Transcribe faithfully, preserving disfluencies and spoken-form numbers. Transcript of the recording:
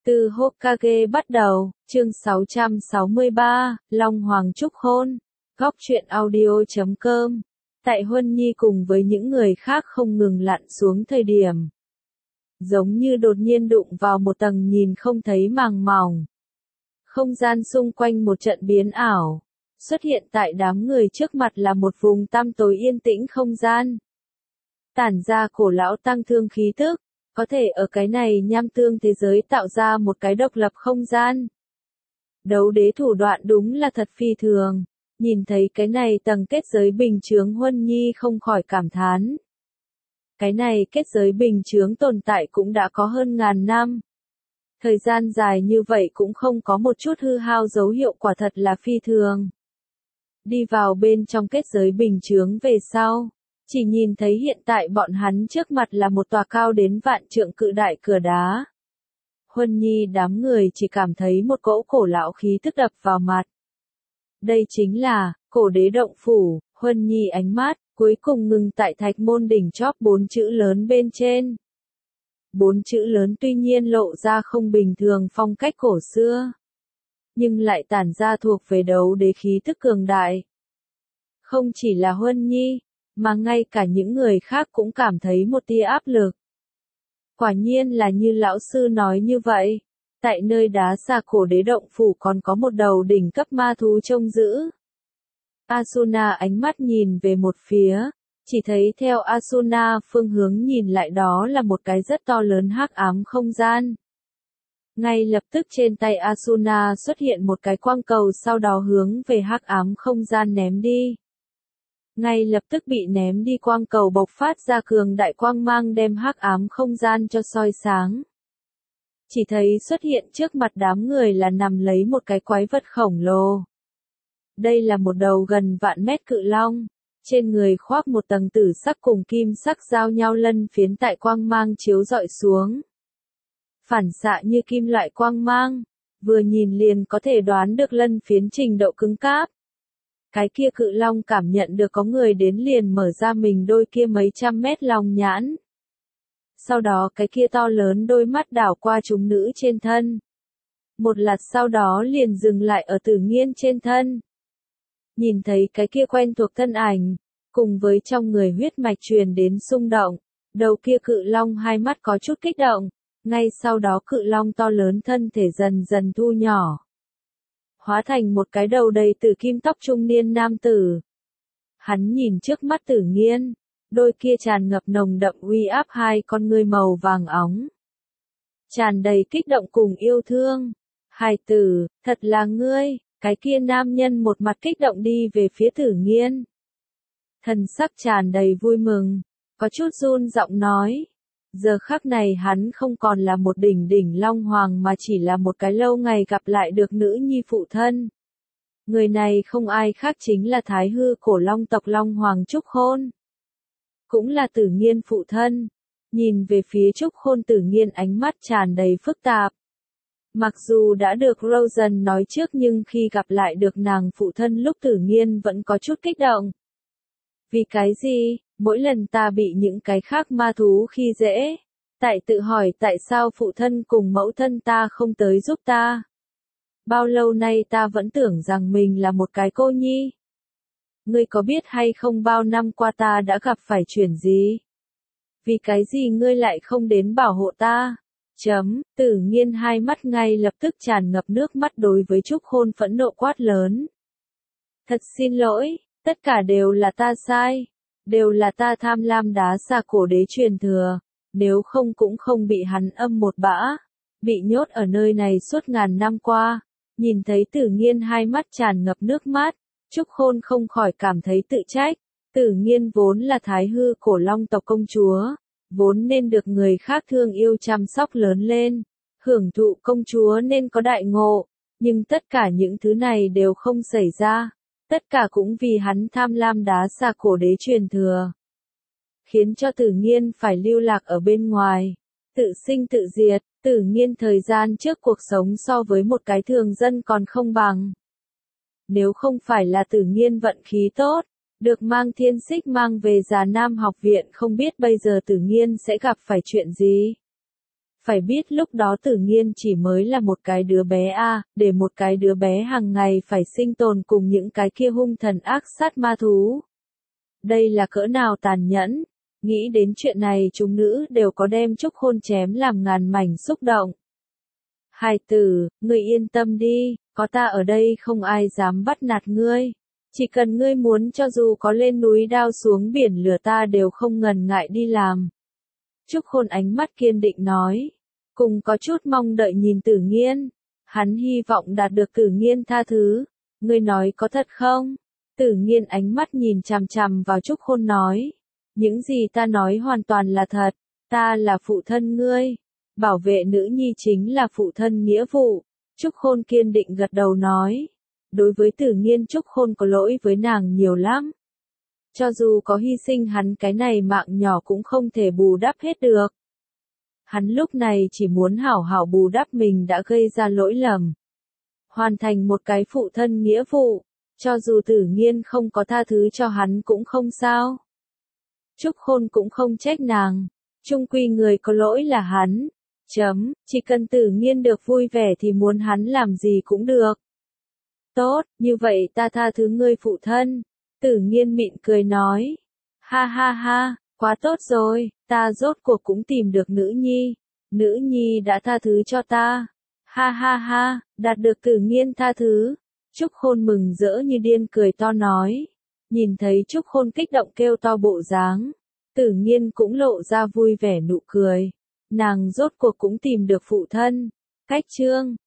Từ Hokage bắt đầu, chương sáu trăm sáu mươi ba, Long Hoàng Trúc Hôn, góc truyện audio chấm com. Tại Huân Nhi cùng với những người khác không ngừng lặn xuống thời điểm. Giống như đột nhiên đụng vào một tầng nhìn không thấy màng mỏng. Không gian xung quanh một trận biến ảo. Xuất hiện tại đám người trước mặt là một vùng tăm tối yên tĩnh không gian. Tản ra cổ lão tăng thương khí tức. Có thể ở cái này nham tương thế giới tạo ra một cái độc lập không gian. Đấu đế thủ đoạn đúng là thật phi thường. Nhìn thấy cái này tầng kết giới bình chướng Huân Nhi không khỏi cảm thán. Cái này kết giới bình chướng tồn tại cũng đã có hơn ngàn năm. Thời gian dài như vậy cũng không có một chút hư hao dấu hiệu, quả thật là phi thường. Đi vào bên trong kết giới bình chướng về sau. Chỉ nhìn thấy hiện tại bọn hắn trước mặt là một tòa cao đến vạn trượng cự đại cửa đá. Huân Nhi đám người chỉ cảm thấy một cỗ cổ lão khí tức đập vào mặt. Đây chính là, cổ đế động phủ. Huân Nhi ánh mắt, cuối cùng ngừng tại thạch môn đỉnh chóp bốn chữ lớn bên trên. Bốn chữ lớn tuy nhiên lộ ra không bình thường phong cách cổ xưa. Nhưng lại tản ra thuộc về đấu đế khí tức cường đại. Không chỉ là Huân Nhi, mà ngay cả những người khác cũng cảm thấy một tia áp lực. Quả nhiên là như lão sư nói như vậy, tại nơi đá xa cổ đế động phủ còn có một đầu đỉnh cấp ma thú trông giữ. Asuna ánh mắt nhìn về một phía, chỉ thấy theo Asuna phương hướng nhìn lại đó là một cái rất to lớn hắc ám không gian. Ngay lập tức trên tay Asuna xuất hiện một cái quang cầu, sau đó hướng về hắc ám không gian ném đi. Ngay lập tức bị ném đi, quang cầu bộc phát ra cường đại quang mang đem hắc ám không gian cho soi sáng. Chỉ thấy xuất hiện trước mặt đám người là nằm lấy một cái quái vật khổng lồ. Đây là một đầu gần vạn mét cự long, trên người khoác một tầng tử sắc cùng kim sắc giao nhau lân phiến tại quang mang chiếu rọi xuống. Phản xạ như kim loại quang mang, vừa nhìn liền có thể đoán được lân phiến trình độ cứng cáp. Cái kia cự long cảm nhận được có người đến liền mở ra mình đôi kia mấy trăm mét long nhãn. Sau đó cái kia to lớn đôi mắt đảo qua chúng nữ trên thân. Một lát sau đó liền dừng lại ở Tử Nghiên trên thân. Nhìn thấy cái kia quen thuộc thân ảnh, cùng với trong người huyết mạch truyền đến xung động, đầu kia cự long hai mắt có chút kích động, ngay sau đó cự long to lớn thân thể dần dần thu nhỏ. Hóa thành một cái đầu đầy tử kim tóc trung niên nam tử. Hắn nhìn trước mắt Tử Nghiên, đôi kia tràn ngập nồng đậm uy áp hai con ngươi màu vàng óng. Tràn đầy kích động cùng yêu thương. Hài tử, thật là ngươi, cái kia nam nhân một mặt kích động đi về phía Tử Nghiên. Thần sắc tràn đầy vui mừng, có chút run giọng nói. Giờ khắc này hắn không còn là một đỉnh đỉnh long hoàng mà chỉ là một cái lâu ngày gặp lại được nữ nhi phụ thân. Người này không ai khác chính là Thái Hư cổ long tộc Long Hoàng Trúc Hôn. Cũng là Tử Nghiên phụ thân. Nhìn về phía Trúc Hôn, Tử Nghiên ánh mắt tràn đầy phức tạp. Mặc dù đã được Rosen nói trước nhưng khi gặp lại được nàng phụ thân lúc Tử Nghiên vẫn có chút kích động. Vì cái gì? Mỗi lần ta bị những cái khác ma thú khi dễ, tại tự hỏi tại sao phụ thân cùng mẫu thân ta không tới giúp ta. Bao lâu nay ta vẫn tưởng rằng mình là một cái cô nhi. Ngươi có biết hay không bao năm qua ta đã gặp phải chuyện gì? Vì cái gì ngươi lại không đến bảo hộ ta? Chấm, Tử Nghiên hai mắt ngay lập tức tràn ngập nước mắt đối với Trúc Hôn phẫn nộ quát lớn. Thật xin lỗi, tất cả đều là ta sai. Đều là ta tham lam đá xa cổ đế truyền thừa, nếu không cũng không bị hắn âm một bã, bị nhốt ở nơi này suốt ngàn năm qua. Nhìn thấy Tử Nghiên hai mắt tràn ngập nước mắt, Trúc Hôn không khỏi cảm thấy tự trách. Tử Nghiên vốn là Thái Hư cổ long tộc công chúa, vốn nên được người khác thương yêu chăm sóc lớn lên, hưởng thụ công chúa nên có đại ngộ, nhưng tất cả những thứ này đều không xảy ra. Tất cả cũng vì hắn tham lam đá xa cổ đế truyền thừa. Khiến cho Tử Nghiên phải lưu lạc ở bên ngoài. Tự sinh tự diệt, Tử Nghiên thời gian trước cuộc sống so với một cái thường dân còn không bằng. Nếu không phải là Tử Nghiên vận khí tốt, được mang thiên xích mang về Già Nam học viện, không biết bây giờ Tử Nghiên sẽ gặp phải chuyện gì. Phải biết lúc đó Tử Nghiên chỉ mới là một cái đứa bé a, để một cái đứa bé hàng ngày phải sinh tồn cùng những cái kia hung thần ác sát ma thú. Đây là cỡ nào tàn nhẫn, nghĩ đến chuyện này chúng nữ đều có đem Trúc Khôn chém làm ngàn mảnh xúc động. Hài tử, ngươi yên tâm đi, có ta ở đây không ai dám bắt nạt ngươi. Chỉ cần ngươi muốn cho dù có lên núi đao xuống biển lửa ta đều không ngần ngại đi làm. Trúc Khôn ánh mắt kiên định nói, cùng có chút mong đợi nhìn Tử Nghiên. Hắn hy vọng đạt được Tử Nghiên tha thứ. Ngươi nói có thật không? Tử Nghiên ánh mắt nhìn chằm chằm vào Trúc Khôn nói, những gì ta nói hoàn toàn là thật, ta là phụ thân ngươi. Bảo vệ nữ nhi chính là phụ thân nghĩa vụ. Trúc Khôn kiên định gật đầu nói, đối với Tử Nghiên Trúc Khôn có lỗi với nàng nhiều lắm. Cho dù có hy sinh hắn cái này mạng nhỏ cũng không thể bù đắp hết được. Hắn lúc này chỉ muốn hảo hảo bù đắp mình đã gây ra lỗi lầm. Hoàn thành một cái phụ thân nghĩa vụ, cho dù Tử Nghiên không có tha thứ cho hắn cũng không sao. Trúc Khôn cũng không trách nàng, chung quy người có lỗi là hắn. Chấm, chỉ cần Tử Nghiên được vui vẻ thì muốn hắn làm gì cũng được. Tốt, như vậy ta tha thứ ngươi phụ thân. Tử Nghiên mỉm cười nói. Ha ha ha, quá tốt rồi, ta rốt cuộc cũng tìm được nữ nhi. Nữ nhi đã tha thứ cho ta. Ha ha ha, đạt được Tử Nghiên tha thứ. Trúc Khôn mừng rỡ như điên cười to nói. Nhìn thấy Trúc Khôn kích động kêu to bộ dáng. Tử Nghiên cũng lộ ra vui vẻ nụ cười. Nàng rốt cuộc cũng tìm được phụ thân. Cách chương